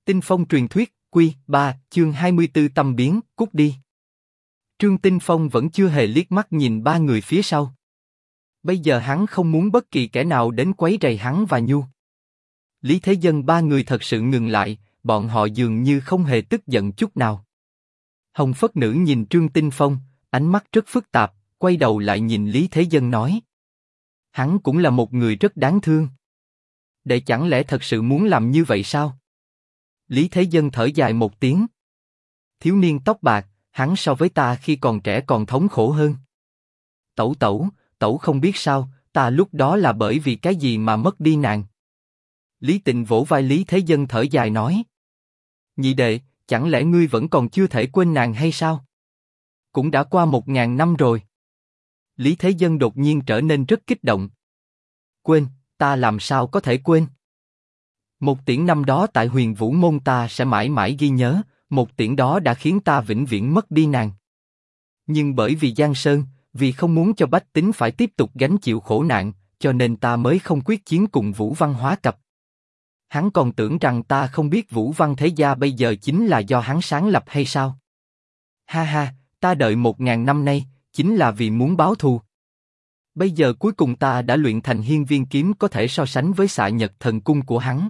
Tinh Phong truyền thuyết, Quy 3, chương 24 tâm biến, cút đi. Trương Tinh Phong vẫn chưa hề liếc mắt nhìn ba người phía sau. Bây giờ hắn không muốn bất kỳ kẻ nào đến quấy rầy hắn và Nhu. Lý Thế Dân ba người thật sự ngừng lại, bọn họ dường như không hề tức giận chút nào. Hồng Phất Nữ nhìn Trương Tinh Phong, ánh mắt rất phức tạp, quay đầu lại nhìn Lý Thế Dân nói. Hắn cũng là một người rất đáng thương. Đệ chẳng lẽ thật sự muốn làm như vậy sao? Lý Thế Dân thở dài một tiếng. Thiếu niên tóc bạc, hắn so với ta khi còn trẻ còn thống khổ hơn. Tẩu không biết sao, ta lúc đó là bởi vì cái gì mà mất đi nàng. Lý Tịnh vỗ vai Lý Thế Dân thở dài nói. Nhị đệ, chẳng lẽ ngươi vẫn còn chưa thể quên nàng hay sao? Cũng đã qua 1000 năm rồi. Lý Thế Dân đột nhiên trở nên rất kích động. Quên, ta làm sao có thể quên? Một tiễn năm đó tại Huyền Vũ Môn ta sẽ mãi mãi ghi nhớ, một tiễn đó đã khiến ta vĩnh viễn mất đi nàng. Nhưng bởi vì Giang Sơn, vì không muốn cho bách tính phải tiếp tục gánh chịu khổ nạn, cho nên ta mới không quyết chiến cùng Vũ Văn hóa cập. Hắn còn tưởng rằng ta không biết Vũ Văn Thế Gia bây giờ chính là do hắn sáng lập hay sao? Ha ha, ta đợi 1000 năm nay, chính là vì muốn báo thù. Bây giờ cuối cùng ta đã luyện thành hiên viên kiếm có thể so sánh với xạ nhật thần cung của hắn.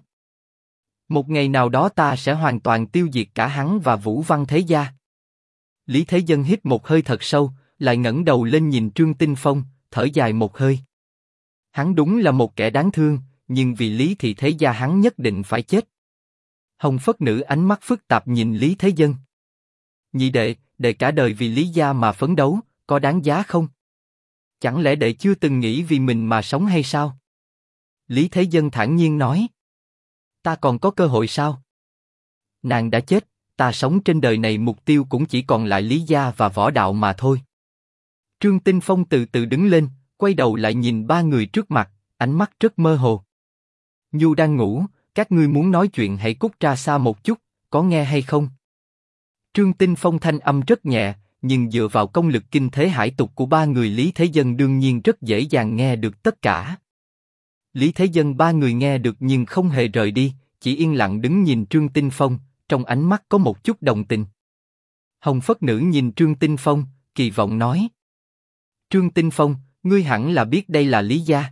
Một ngày nào đó ta sẽ hoàn toàn tiêu diệt cả hắn và Vũ Văn Thế Gia. Lý Thế Dân hít một hơi thật sâu, lại ngẩng đầu lên nhìn Trương Tinh Phong, thở dài một hơi. Hắn đúng là một kẻ đáng thương, nhưng vì Lý Thị Thế Gia hắn nhất định phải chết. Hồng Phất Nữ ánh mắt phức tạp nhìn Lý Thế Dân. Nhị đệ, đệ cả đời vì Lý gia mà phấn đấu, có đáng giá không? Chẳng lẽ đệ chưa từng nghĩ vì mình mà sống hay sao? Lý Thế Dân thản nhiên nói. Ta còn có cơ hội sao? Nàng đã chết, ta sống trên đời này mục tiêu cũng chỉ còn lại Lý gia và võ đạo mà thôi. Trương Tinh Phong từ từ đứng lên, quay đầu lại nhìn ba người trước mặt, ánh mắt rất mơ hồ. Nhu đang ngủ, các ngươi muốn nói chuyện hãy cút ra xa một chút, có nghe hay không? Trương Tinh Phong thanh âm rất nhẹ, nhưng dựa vào công lực kinh thế hải tục của ba người Lý Thế Dân đương nhiên rất dễ dàng nghe được tất cả. Lý Thế Dân ba người nghe được nhưng không hề rời đi, chỉ yên lặng đứng nhìn Trương Tinh Phong, trong ánh mắt có một chút đồng tình. Hồng Phất Nữ nhìn Trương Tinh Phong, kỳ vọng nói. Trương Tinh Phong, ngươi hẳn là biết đây là Lý gia.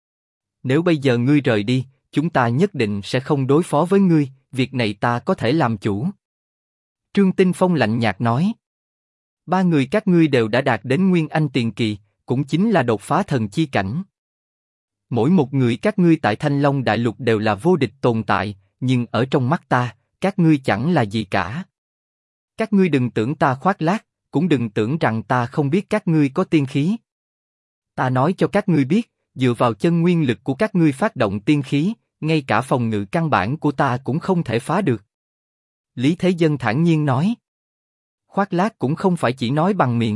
Nếu bây giờ ngươi rời đi, chúng ta nhất định sẽ không đối phó với ngươi, việc này ta có thể làm chủ. Trương Tinh Phong lạnh nhạt nói. Ba người các ngươi đều đã đạt đến Nguyên Anh tiền kỳ, cũng chính là đột phá thần chi cảnh. Mỗi một người các ngươi tại Thanh Long Đại Lục đều là vô địch tồn tại, nhưng ở trong mắt ta, các ngươi chẳng là gì cả. Các ngươi đừng tưởng ta khoác lác, cũng đừng tưởng rằng ta không biết các ngươi có tiên khí. Ta nói cho các ngươi biết, dựa vào chân nguyên lực của các ngươi phát động tiên khí, ngay cả phòng ngự căn bản của ta cũng không thể phá được. Lý Thế Dân thản nhiên nói. Khoác lác cũng không phải chỉ nói bằng miệng.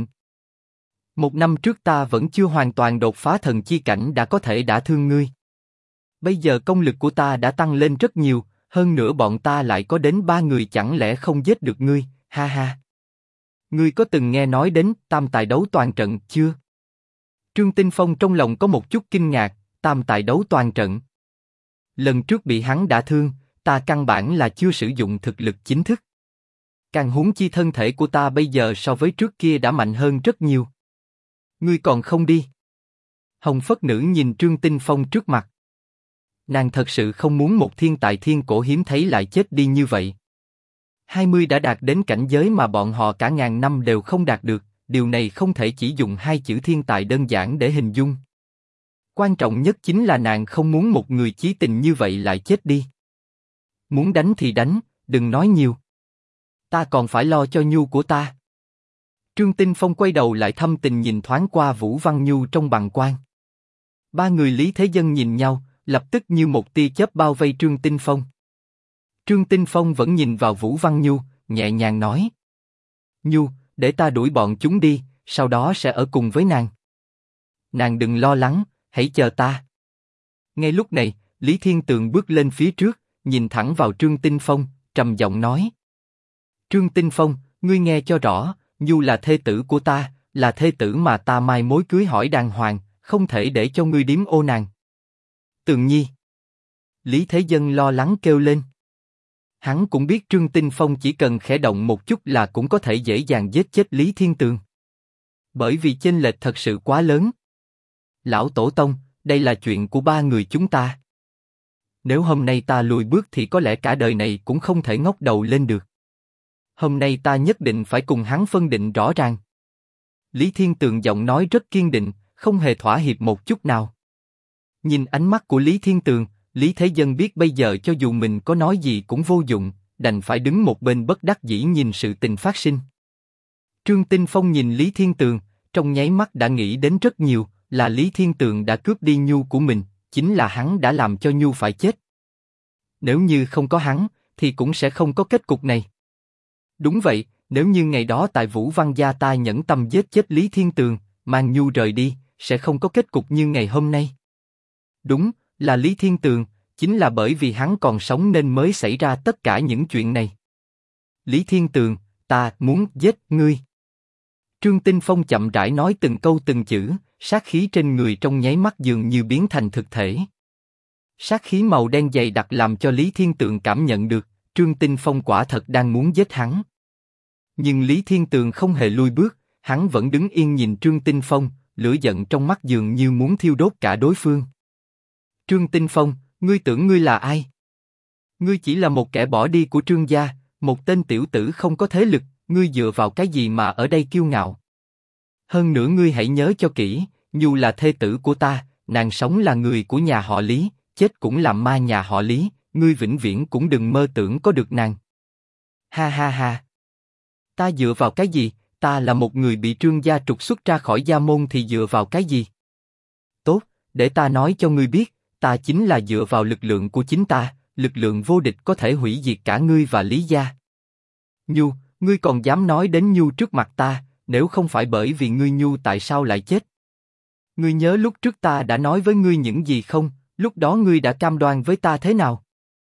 1 năm trước ta vẫn chưa hoàn toàn đột phá thần chi cảnh đã có thể đả thương ngươi. Bây giờ công lực của ta đã tăng lên rất nhiều, hơn nữa bọn ta lại có đến 3 người, chẳng lẽ không giết được ngươi, ha ha. Ngươi có từng nghe nói đến tam tài đấu toàn trận chưa? Trương Tinh Phong trong lòng có một chút kinh ngạc, tam tài đấu toàn trận. Lần trước bị hắn đả thương, ta căn bản là chưa sử dụng thực lực chính thức. Càng huống chi thân thể của ta bây giờ so với trước kia đã mạnh hơn rất nhiều. Ngươi còn không đi? Hồng Phất Nữ nhìn Trương Tinh Phong trước mặt. Nàng thật sự không muốn một thiên tài thiên cổ hiếm thấy lại chết đi như vậy. 20 đã đạt đến cảnh giới mà bọn họ cả ngàn năm đều không đạt được, điều này không thể chỉ dùng 2 chữ thiên tài đơn giản để hình dung. Quan trọng nhất chính là nàng không muốn một người chí tình như vậy lại chết đi. Muốn đánh thì đánh, đừng nói nhiều. Ta còn phải lo cho Nhu của ta. Trương Tinh Phong quay đầu lại thâm tình nhìn thoáng qua Vũ Văn Nhu trong bàng quan. Ba người Lý Thế Dân nhìn nhau, lập tức như một tia chớp bao vây Trương Tinh Phong. Trương Tinh Phong vẫn nhìn vào Vũ Văn Nhu, nhẹ nhàng nói. Nhu, để ta đuổi bọn chúng đi, sau đó sẽ ở cùng với nàng. Nàng đừng lo lắng, hãy chờ ta. Ngay lúc này, Lý Thiên Tường bước lên phía trước, nhìn thẳng vào Trương Tinh Phong, trầm giọng nói. Trương Tinh Phong, ngươi nghe cho rõ, Nhu là thê tử của ta, là thê tử mà ta mai mối cưới hỏi đàng hoàng, không thể để cho ngươi điếm ô nàng. Tường Nhi. Lý Thế Dân lo lắng kêu lên. Hắn cũng biết Trương Tinh Phong chỉ cần khẽ động một chút là cũng có thể dễ dàng giết chết Lý Thiên Tường. Bởi vì chênh lệch thật sự quá lớn. Lão Tổ Tông, đây là chuyện của ba người chúng ta. Nếu hôm nay ta lùi bước thì có lẽ cả đời này cũng không thể ngóc đầu lên được. Hôm nay ta nhất định phải cùng hắn phân định rõ ràng. Lý Thiên Tường giọng nói rất kiên định, không hề thỏa hiệp một chút nào. Nhìn ánh mắt của Lý Thiên Tường, Lý Thế Dân biết bây giờ cho dù mình có nói gì cũng vô dụng, đành phải đứng một bên bất đắc dĩ nhìn sự tình phát sinh. Trương Tinh Phong nhìn Lý Thiên Tường, trong nháy mắt đã nghĩ đến rất nhiều, là Lý Thiên Tường đã cướp đi Nhu của mình, chính là hắn đã làm cho Nhu phải chết. Nếu như không có hắn, thì cũng sẽ không có kết cục này. Đúng vậy, nếu như ngày đó tại Vũ Văn gia ta nhẫn tâm giết chết Lý Thiên Tường, mang Nhu rời đi, sẽ không có kết cục như ngày hôm nay. Đúng, là Lý Thiên Tường, chính là bởi vì hắn còn sống nên mới xảy ra tất cả những chuyện này. Lý Thiên Tường, ta muốn giết ngươi. Trương Tinh Phong chậm rãi nói từng câu từng chữ, sát khí trên người trong nháy mắt dường như biến thành thực thể. Sát khí màu đen dày đặc làm cho Lý Thiên Tường cảm nhận được, Trương Tinh Phong quả thật đang muốn giết hắn. Nhưng Lý Thiên Tường không hề lui bước, hắn vẫn đứng yên nhìn Trương Tinh Phong, lửa giận trong mắt dường như muốn thiêu đốt cả đối phương. Trương Tinh Phong, ngươi tưởng ngươi là ai? Ngươi chỉ là một kẻ bỏ đi của Trương gia, một tên tiểu tử không có thế lực, ngươi dựa vào cái gì mà ở đây kiêu ngạo? Hơn nữa ngươi hãy nhớ cho kỹ, Nhu là thê tử của ta, nàng sống là người của nhà họ Lý, chết cũng là ma nhà họ Lý, ngươi vĩnh viễn cũng đừng mơ tưởng có được nàng. Ha ha ha. Ta dựa vào cái gì? Ta là một người bị Trương gia trục xuất ra khỏi gia môn thì dựa vào cái gì? Tốt, để ta nói cho ngươi biết, ta chính là dựa vào lực lượng của chính ta, lực lượng vô địch có thể hủy diệt cả ngươi và Lý gia. Nhu, ngươi còn dám nói đến Nhu trước mặt ta, nếu không phải bởi vì ngươi Nhu tại sao lại chết? Ngươi nhớ lúc trước ta đã nói với ngươi những gì không? Lúc đó ngươi đã cam đoan với ta thế nào?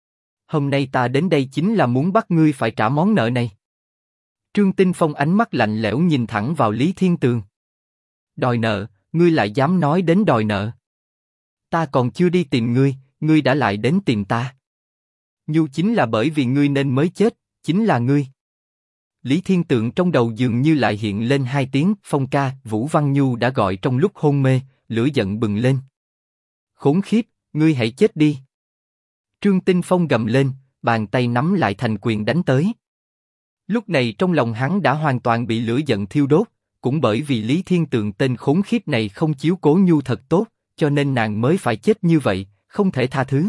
Hôm nay ta đến đây chính là muốn bắt ngươi phải trả món nợ này. Trương Tinh Phong ánh mắt lạnh lẽo nhìn thẳng vào Lý Thiên Tường. Đòi nợ, ngươi lại dám nói đến đòi nợ? Ta còn chưa đi tìm ngươi, ngươi đã lại đến tìm ta. Nhu chính là bởi vì ngươi nên mới chết, chính là ngươi. Lý Thiên Tường trong đầu dường như lại hiện lên hai tiếng, Phong ca, Vũ Văn Nhu đã gọi trong lúc hôn mê, lửa giận bừng lên. Khốn khiếp, ngươi hãy chết đi. Trương Tinh Phong gầm lên, bàn tay nắm lại thành quyền đánh tới. Lúc này trong lòng hắn đã hoàn toàn bị lửa giận thiêu đốt, cũng bởi vì Lý Thiên Tường tên khốn khiếp này không chiếu cố Nhu thật tốt, cho nên nàng mới phải chết như vậy, không thể tha thứ.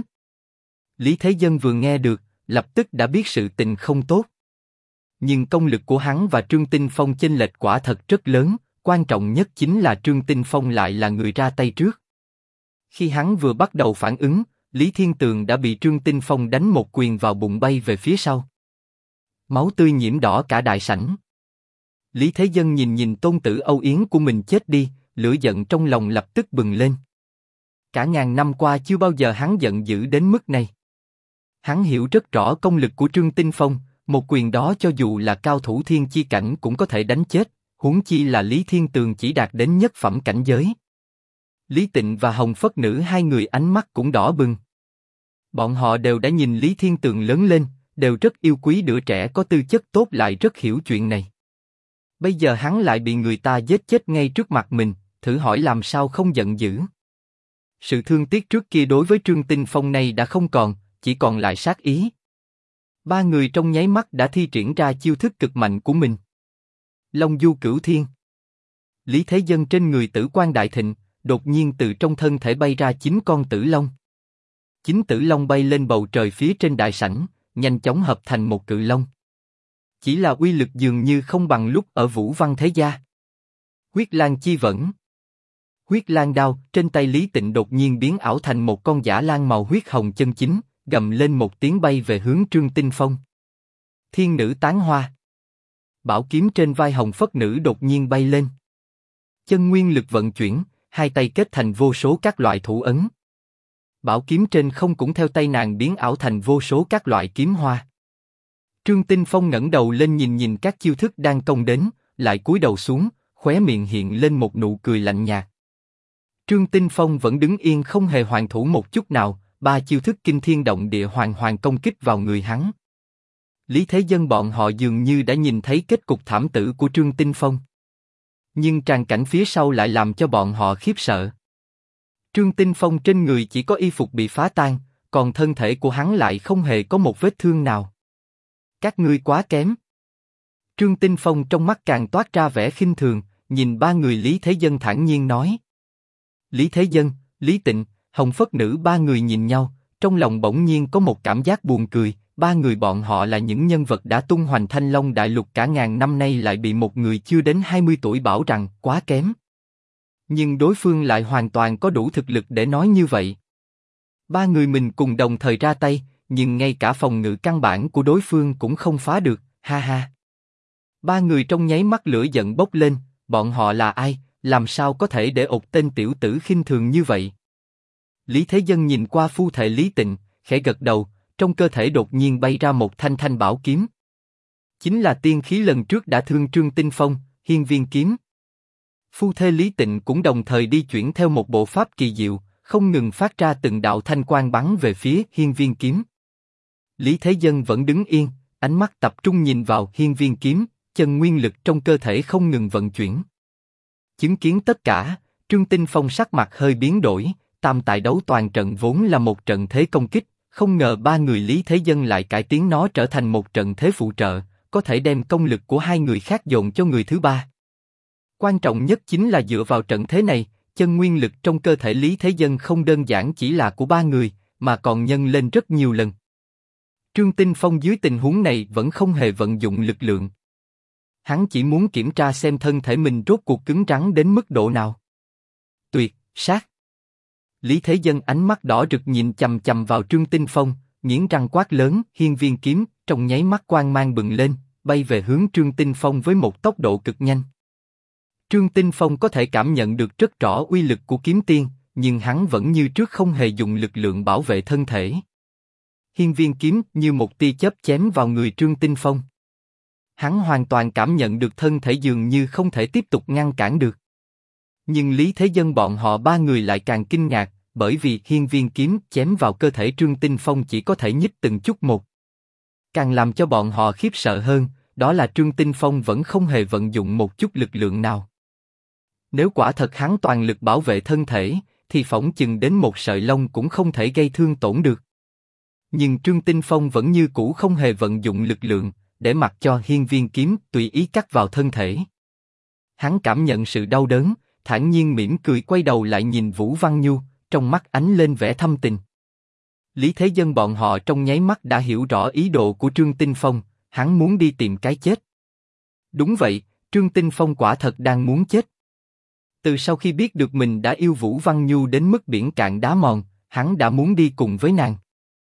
Lý Thế Dân vừa nghe được, lập tức đã biết sự tình không tốt. Nhưng công lực của hắn và Trương Tinh Phong chênh lệch quả thật rất lớn, quan trọng nhất chính là Trương Tinh Phong lại là người ra tay trước. Khi hắn vừa bắt đầu phản ứng, Lý Thiên Tường đã bị Trương Tinh Phong đánh một quyền vào bụng bay về phía sau. Máu tươi nhiễm đỏ cả đại sảnh. Lý Thế Dân nhìn tôn tử Âu Yến của mình chết đi, lửa giận trong lòng lập tức bừng lên. Cả ngàn năm qua chưa bao giờ hắn giận dữ đến mức này. Hắn hiểu rất rõ công lực của Trương Tinh Phong, một quyền đó cho dù là cao thủ thiên chi cảnh cũng có thể đánh chết, huống chi là Lý Thiên Tường chỉ đạt đến nhất phẩm cảnh giới. Lý Tịnh và Hồng Phất Nữ hai người ánh mắt cũng đỏ bừng. Bọn họ đều đã nhìn Lý Thiên Tường lớn lên, đều rất yêu quý đứa trẻ có tư chất tốt lại rất hiểu chuyện này. Bây giờ hắn lại bị người ta giết chết ngay trước mặt mình, thử hỏi làm sao không giận dữ. Sự thương tiếc trước kia đối với Trương Tinh Phong này đã không còn, chỉ còn lại sát ý. Ba người trong nháy mắt đã thi triển ra chiêu thức cực mạnh của mình. Long du cửu thiên. Lý Thế Dân trên người Tử Quan đại thịnh, đột nhiên từ trong thân thể bay ra 9 con tử long. 9 tử long bay lên bầu trời phía trên đại sảnh, nhanh chóng hợp thành một cự long. Chỉ là uy lực dường như không bằng lúc ở Vũ Văn thế gia. Huyết Lang chi vẫn. Huyết Lang đao trên tay Lý Tịnh đột nhiên biến ảo thành một con dã lang màu huyết hồng chân chính, gầm lên một tiếng bay về hướng Trương Tinh Phong. Thiên nữ tán hoa. Bảo kiếm trên vai Hồng Phất Nữ đột nhiên bay lên. Chân nguyên lực vận chuyển, hai tay kết thành vô số các loại thủ ấn. Bảo kiếm trên không cũng theo tay nàng biến ảo thành vô số các loại kiếm hoa. Trương Tinh Phong ngẩng đầu lên nhìn các chiêu thức đang công đến, lại cúi đầu xuống, khóe miệng hiện lên một nụ cười lạnh nhạt. Trương Tinh Phong vẫn đứng yên không hề hoàn thủ một chút nào, ba chiêu thức kinh thiên động địa hoàn công kích vào người hắn. Lý Thế Dân bọn họ dường như đã nhìn thấy kết cục thảm tử của Trương Tinh Phong. Nhưng tràng cảnh phía sau lại làm cho bọn họ khiếp sợ. Trương Tinh Phong trên người chỉ có y phục bị phá tan, còn thân thể của hắn lại không hề có một vết thương nào. Các ngươi quá kém. Trương Tinh Phong trong mắt càng toát ra vẻ khinh thường, nhìn ba người Lý Thế Dân thản nhiên nói. Lý Thế Dân, Lý Tịnh, Hồng Phất Nữ ba người nhìn nhau, trong lòng bỗng nhiên có một cảm giác buồn cười. Ba người bọn họ là những nhân vật đã tung hoành Thanh Long Đại Lục cả ngàn năm nay lại bị một người chưa đến 20 tuổi bảo rằng quá kém. Nhưng đối phương lại hoàn toàn có đủ thực lực để nói như vậy. Ba người mình cùng đồng thời ra tay, nhưng ngay cả phòng ngự căn bản của đối phương cũng không phá được, ha ha. Ba người trong nháy mắt lửa giận bốc lên, bọn họ là ai, làm sao có thể để một tên tiểu tử khinh thường như vậy? Lý Thế Dân nhìn qua phu thể Lý Tịnh, khẽ gật đầu, trong cơ thể đột nhiên bay ra một thanh thanh bảo kiếm. Chính là tiên khí lần trước đã thương Trương Tinh Phong, Hiên Viên kiếm. Phu thê Lý Tịnh cũng đồng thời đi chuyển theo một bộ pháp kỳ diệu, không ngừng phát ra từng đạo thanh quang bắn về phía Hiên Viên kiếm. Lý Thế Dân vẫn đứng yên, ánh mắt tập trung nhìn vào Hiên Viên kiếm, chân nguyên lực trong cơ thể không ngừng vận chuyển. Chứng kiến tất cả, Trương Tinh Phong sắc mặt hơi biến đổi. Tam tài đấu toàn trận vốn là một trận thế công kích, không ngờ ba người Lý Thế Dân lại cải tiến nó trở thành một trận thế phụ trợ, có thể đem công lực của hai người khác dồn cho người thứ ba. Quan trọng nhất chính là dựa vào trận thế này, chân nguyên lực trong cơ thể Lý Thế Dân không đơn giản chỉ là của ba người, mà còn nhân lên rất nhiều lần. Trương Tinh Phong dưới tình huống này vẫn không hề vận dụng lực lượng. Hắn chỉ muốn kiểm tra xem thân thể mình rốt cuộc cứng rắn đến mức độ nào. Tuyệt, sát. Lý Thế Dân ánh mắt đỏ rực nhìn chằm chằm vào Trương Tinh Phong, nghiến răng quát lớn, Hiên Viên kiếm, trong nháy mắt quang mang bừng lên, bay về hướng Trương Tinh Phong với một tốc độ cực nhanh. Trương Tinh Phong có thể cảm nhận được rất rõ uy lực của kiếm tiên, nhưng hắn vẫn như trước không hề dùng lực lượng bảo vệ thân thể. Hiên Viên kiếm như một tia chớp chém vào người Trương Tinh Phong. Hắn hoàn toàn cảm nhận được thân thể dường như không thể tiếp tục ngăn cản được. Nhưng Lý Thế Dân bọn họ ba người lại càng kinh ngạc, bởi vì Hiên Viên kiếm chém vào cơ thể Trương Tinh Phong chỉ có thể nhích từng chút một. Càng làm cho bọn họ khiếp sợ hơn, đó là Trương Tinh Phong vẫn không hề vận dụng một chút lực lượng nào. Nếu quả thật hắn toàn lực bảo vệ thân thể, thì phỏng chừng đến một sợi lông cũng không thể gây thương tổn được. Nhưng Trương Tinh Phong vẫn như cũ không hề vận dụng lực lượng, để mặc cho Hiên Viên kiếm tùy ý cắt vào thân thể. Hắn cảm nhận sự đau đớn, thản nhiên mỉm cười quay đầu lại nhìn Vũ Văn Nhu, trong mắt ánh lên vẻ thâm tình. Lý Thế Dân bọn họ trong nháy mắt đã hiểu rõ ý đồ của Trương Tinh Phong, hắn muốn đi tìm cái chết. Đúng vậy, Trương Tinh Phong quả thật đang muốn chết. Từ sau khi biết được mình đã yêu Vũ Văn Nhu đến mức biển cạn đá mòn, hắn đã muốn đi cùng với nàng.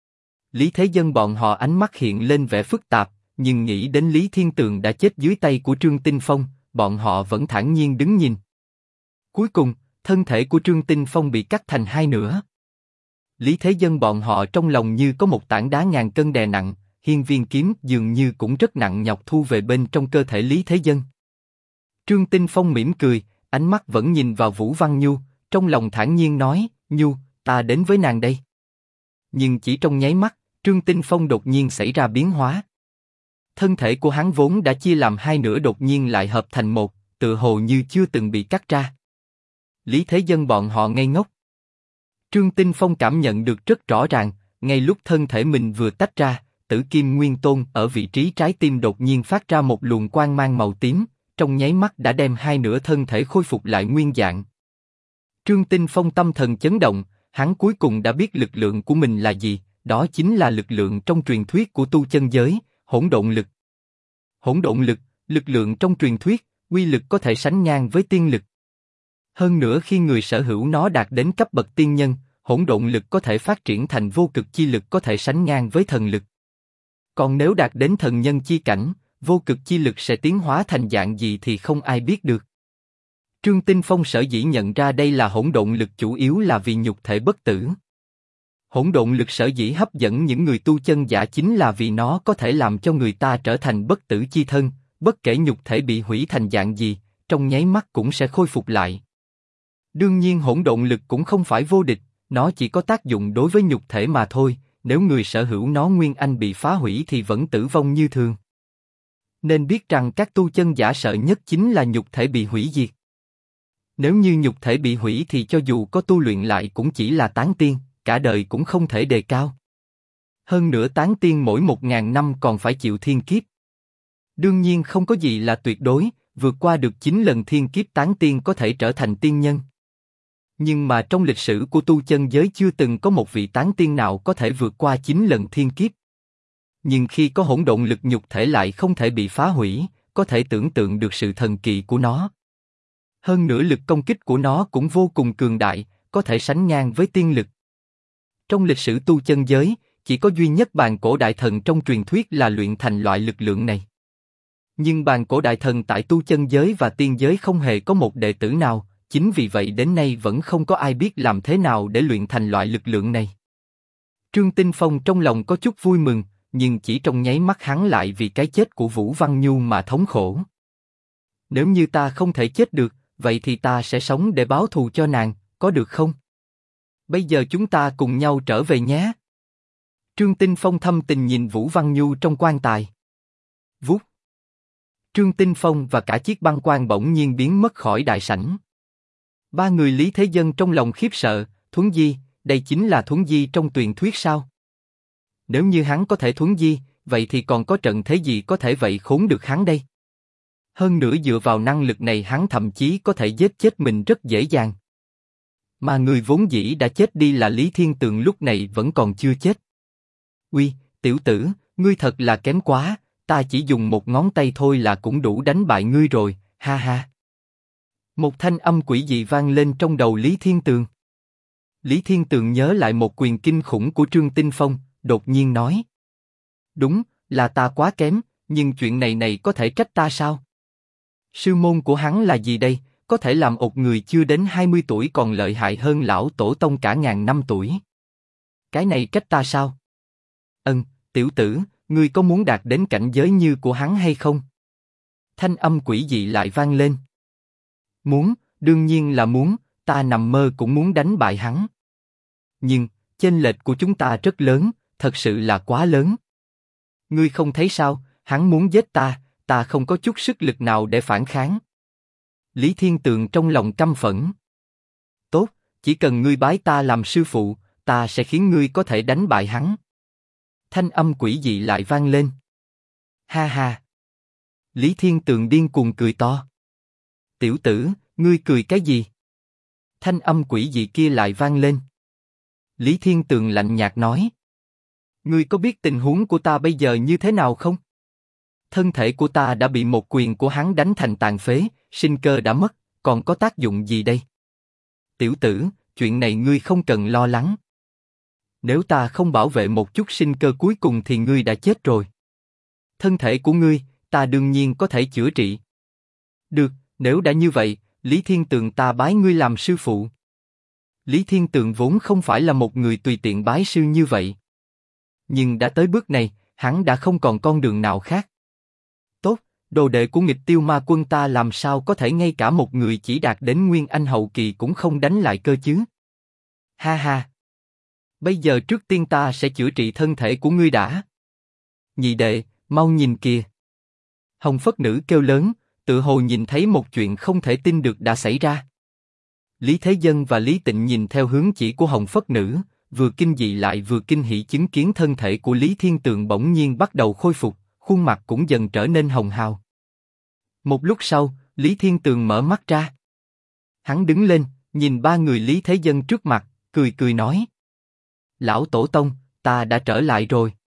Lý Thế Dân bọn họ ánh mắt hiện lên vẻ phức tạp, nhưng nghĩ đến Lý Thiên Tường đã chết dưới tay của Trương Tinh Phong, bọn họ vẫn thản nhiên đứng nhìn. Cuối cùng, thân thể của Trương Tinh Phong bị cắt thành hai nửa. Lý Thế Dân bọn họ trong lòng như có một tảng đá ngàn cân đè nặng, Hiên Viên kiếm dường như cũng rất nặng nhọc thu về bên trong cơ thể Lý Thế Dân. Trương Tinh Phong mỉm cười, ánh mắt vẫn nhìn vào Vũ Văn Nhu, trong lòng thản nhiên nói, Nhu, ta đến với nàng đây. Nhưng chỉ trong nháy mắt, Trương Tinh Phong đột nhiên xảy ra biến hóa. Thân thể của hắn vốn đã chia làm hai nửa đột nhiên lại hợp thành một, tựa hồ như chưa từng bị cắt ra. Lý Thế Dân bọn họ ngây ngốc. Trương Tinh Phong cảm nhận được rất rõ ràng, ngay lúc thân thể mình vừa tách ra, Tử Kim Nguyên Tôn ở vị trí trái tim đột nhiên phát ra một luồng quang mang màu tím, trong nháy mắt đã đem hai nửa thân thể khôi phục lại nguyên dạng. Trương Tinh Phong tâm thần chấn động, hắn cuối cùng đã biết lực lượng của mình là gì, đó chính là lực lượng trong truyền thuyết của tu chân giới, hỗn độn lực. Hỗn độn lực, lực lượng trong truyền thuyết, uy lực có thể sánh ngang với tiên lực. Hơn nữa khi người sở hữu nó đạt đến cấp bậc tiên nhân, hỗn độn lực có thể phát triển thành vô cực chi lực có thể sánh ngang với thần lực. Còn nếu đạt đến thần nhân chi cảnh, vô cực chi lực sẽ tiến hóa thành dạng gì thì không ai biết được. Trương Tinh Phong sở dĩ nhận ra đây là hỗn độn lực chủ yếu là vì nhục thể bất tử. Hỗn độn lực sở dĩ hấp dẫn những người tu chân giả chính là vì nó có thể làm cho người ta trở thành bất tử chi thân, bất kể nhục thể bị hủy thành dạng gì, trong nháy mắt cũng sẽ khôi phục lại. Đương nhiên hỗn độn lực cũng không phải vô địch, nó chỉ có tác dụng đối với nhục thể mà thôi, nếu người sở hữu nó Nguyên Anh bị phá hủy thì vẫn tử vong như thường. Nên biết rằng các tu chân giả sợ nhất chính là nhục thể bị hủy diệt. Nếu như nhục thể bị hủy thì cho dù có tu luyện lại cũng chỉ là tán tiên, cả đời cũng không thể đề cao. Hơn nữa tán tiên mỗi 1000 năm còn phải chịu thiên kiếp. Đương nhiên không có gì là tuyệt đối, vượt qua được 9 lần thiên kiếp tán tiên có thể trở thành tiên nhân. Nhưng mà trong lịch sử của tu chân giới chưa từng có một vị tán tiên nào có thể vượt qua 9 lần thiên kiếp. Nhưng khi có hỗn độn lực nhục thể lại không thể bị phá hủy, có thể tưởng tượng được sự thần kỳ của nó. Hơn nữa lực công kích của nó cũng vô cùng cường đại, có thể sánh ngang với tiên lực. Trong lịch sử tu chân giới, chỉ có duy nhất bàn cổ đại thần trong truyền thuyết là luyện thành loại lực lượng này. Nhưng bàn cổ đại thần tại tu chân giới và tiên giới không hề có một đệ tử nào, chính vì vậy đến nay vẫn không có ai biết làm thế nào để luyện thành loại lực lượng này. Trương Tinh Phong trong lòng có chút vui mừng, nhưng chỉ trong nháy mắt hắn lại vì cái chết của Vũ Văn Nhu mà thống khổ. Nếu như ta không thể chết được, vậy thì ta sẽ sống để báo thù cho nàng, có được không? Bây giờ chúng ta cùng nhau trở về nhé. Trương Tinh Phong thâm tình nhìn Vũ Văn Nhu trong quan tài. Vút. Trương Tinh Phong và cả chiếc băng quan bỗng nhiên biến mất khỏi đại sảnh. Ba người Lý Thế Dân trong lòng khiếp sợ, Thuấn Di, đây chính là Thuấn Di trong truyền thuyết sao? Nếu như hắn có thể Thuấn Di, vậy thì còn có trận thế gì có thể vậy khốn được hắn đây? Hơn nữa dựa vào năng lực này hắn thậm chí có thể giết chết mình rất dễ dàng. Mà người vốn dĩ đã chết đi là Lý Thiên Tường lúc này vẫn còn chưa chết. Uy, tiểu tử, ngươi thật là kém quá, ta chỉ dùng một ngón tay thôi là cũng đủ đánh bại ngươi rồi, ha ha. Một thanh âm quỷ dị vang lên trong đầu Lý Thiên Tường. Lý Thiên Tường nhớ lại một quyền kinh khủng của Trương Tinh Phong, đột nhiên nói. Đúng, là ta quá kém, nhưng chuyện này có thể trách ta sao? Sư môn của hắn là gì đây, có thể làm một người chưa đến 20 tuổi còn lợi hại hơn lão tổ tông cả ngàn năm tuổi. Cái này trách ta sao? Tiểu tử, ngươi có muốn đạt đến cảnh giới như của hắn hay không? Thanh âm quỷ dị lại vang lên. Muốn, đương nhiên là muốn, ta nằm mơ cũng muốn đánh bại hắn. Nhưng, chênh lệch của chúng ta rất lớn, thật sự là quá lớn. Ngươi không thấy sao, hắn muốn giết ta, ta không có chút sức lực nào để phản kháng. Lý Thiên Tường trong lòng căm phẫn. Tốt, chỉ cần ngươi bái ta làm sư phụ, ta sẽ khiến ngươi có thể đánh bại hắn. Thanh âm quỷ dị lại vang lên. Ha ha. Lý Thiên Tường điên cuồng cười to. Tiểu tử, ngươi cười cái gì? Thanh âm quỷ dị kia lại vang lên. Lý Thiên Tường lạnh nhạt nói. Ngươi có biết tình huống của ta bây giờ như thế nào không? Thân thể của ta đã bị một quyền của hắn đánh thành tàn phế, sinh cơ đã mất, còn có tác dụng gì đây? Tiểu tử, chuyện này ngươi không cần lo lắng. Nếu ta không bảo vệ một chút sinh cơ cuối cùng thì ngươi đã chết rồi. Thân thể của ngươi, ta đương nhiên có thể chữa trị. Được, nếu đã như vậy, Lý Thiên Tường ta bái ngươi làm sư phụ. Lý Thiên Tường vốn không phải là một người tùy tiện bái sư như vậy. Nhưng đã tới bước này, hắn đã không còn con đường nào khác. Tốt, đồ đệ của Nghịch Tiêu Ma Quân ta làm sao có thể ngay cả một người chỉ đạt đến Nguyên Anh hậu kỳ cũng không đánh lại cơ chứ? Ha ha. Bây giờ trước tiên ta sẽ chữa trị thân thể của ngươi đã. Nhị đệ, mau nhìn kìa. Hồng Phất Nữ kêu lớn, tự hồ nhìn thấy một chuyện không thể tin được đã xảy ra. Lý Thế Dân và Lý Tịnh nhìn theo hướng chỉ của Hồng Phất Nữ, vừa kinh dị lại vừa kinh hỉ chứng kiến thân thể của Lý Thiên Tường bỗng nhiên bắt đầu khôi phục, khuôn mặt cũng dần trở nên hồng hào. Một lúc sau, Lý Thiên Tường mở mắt ra. Hắn đứng lên, nhìn ba người Lý Thế Dân trước mặt, cười cười nói. Lão Tổ Tông, ta đã trở lại rồi.